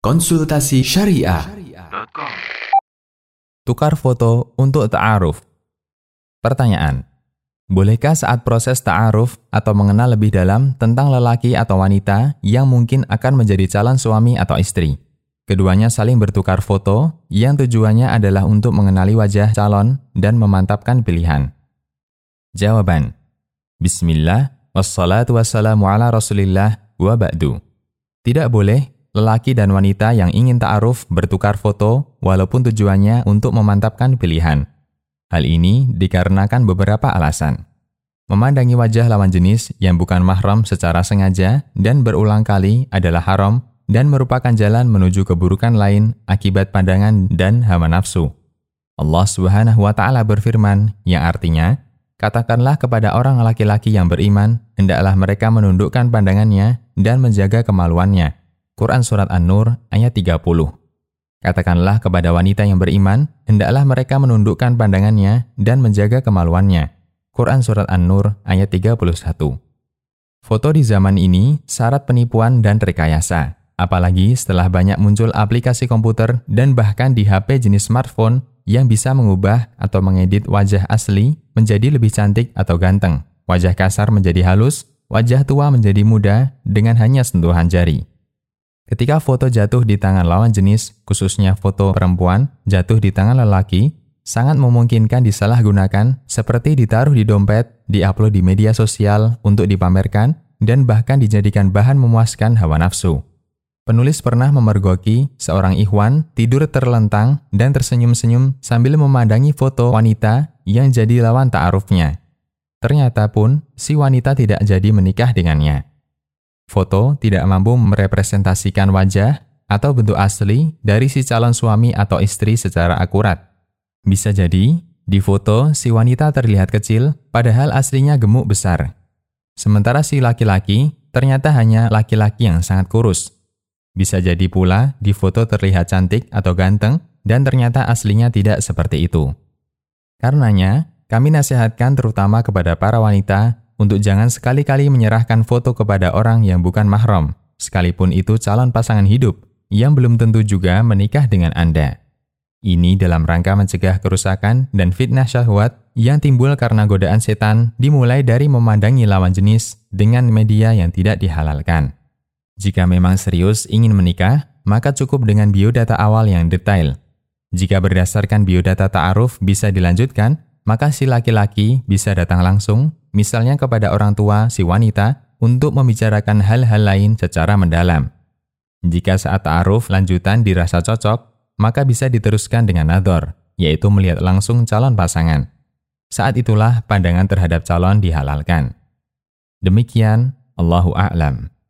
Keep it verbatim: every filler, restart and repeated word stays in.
Konsultasi Syariah. Tukar foto untuk ta'aruf. Pertanyaan: bolehkah saat proses ta'aruf atau mengenal lebih dalam tentang lelaki atau wanita yang mungkin akan menjadi calon suami atau istri, keduanya saling bertukar foto yang tujuannya adalah untuk mengenali wajah calon dan memantapkan pilihan? Jawaban: Bismillah, wassalatu wassalamu ala rasulillah, wa ba'du. Tidak boleh lelaki dan wanita yang ingin ta'aruf bertukar foto walaupun tujuannya untuk memantapkan pilihan. Hal ini dikarenakan beberapa alasan. Memandangi wajah lawan jenis yang bukan mahram secara sengaja dan berulang kali adalah haram dan merupakan jalan menuju keburukan lain akibat pandangan dan hawa nafsu. Allah Subhanahu wa Ta'ala berfirman, yang artinya, katakanlah kepada orang laki-laki yang beriman, hendaklah mereka menundukkan pandangannya dan menjaga kemaluannya. Quran Surat An-Nur ayat tiga puluh. Katakanlah kepada wanita yang beriman, hendaklah mereka menundukkan pandangannya dan menjaga kemaluannya. Quran Surat An-Nur ayat tiga puluh satu. Foto di zaman ini syarat penipuan dan rekayasa, apalagi setelah banyak muncul aplikasi komputer dan bahkan di H P jenis smartphone yang bisa mengubah atau mengedit wajah asli menjadi lebih cantik atau ganteng, wajah kasar menjadi halus, wajah tua menjadi muda dengan hanya sentuhan jari. Ketika foto jatuh di tangan lawan jenis, khususnya foto perempuan jatuh di tangan lelaki, sangat memungkinkan disalahgunakan seperti ditaruh di dompet, diupload di media sosial untuk dipamerkan, dan bahkan dijadikan bahan memuaskan hawa nafsu. Penulis pernah memergoki seorang ikhwan tidur terlentang dan tersenyum-senyum sambil memandangi foto wanita yang jadi lawan ta'arufnya. Ternyata pun si wanita tidak jadi menikah dengannya. Foto tidak mampu merepresentasikan wajah atau bentuk asli dari si calon suami atau istri secara akurat. Bisa jadi, di foto si wanita terlihat kecil, padahal aslinya gemuk besar. Sementara si laki-laki ternyata hanya laki-laki yang sangat kurus. Bisa jadi pula di foto terlihat cantik atau ganteng, dan ternyata aslinya tidak seperti itu. Karenanya, kami nasihatkan terutama kepada para wanita untuk jangan sekali-kali menyerahkan foto kepada orang yang bukan mahram, sekalipun itu calon pasangan hidup, yang belum tentu juga menikah dengan Anda. Ini dalam rangka mencegah kerusakan dan fitnah syahwat yang timbul karena godaan setan dimulai dari memandangi lawan jenis dengan media yang tidak dihalalkan. Jika memang serius ingin menikah, maka cukup dengan biodata awal yang detail. Jika berdasarkan biodata ta'aruf bisa dilanjutkan, maka si laki-laki bisa datang langsung, misalnya kepada orang tua si wanita, untuk membicarakan hal-hal lain secara mendalam. Jika saat ta'aruf lanjutan dirasa cocok, maka bisa diteruskan dengan nadhor, yaitu melihat langsung calon pasangan. Saat itulah pandangan terhadap calon dihalalkan. Demikian, Allahu a'lam.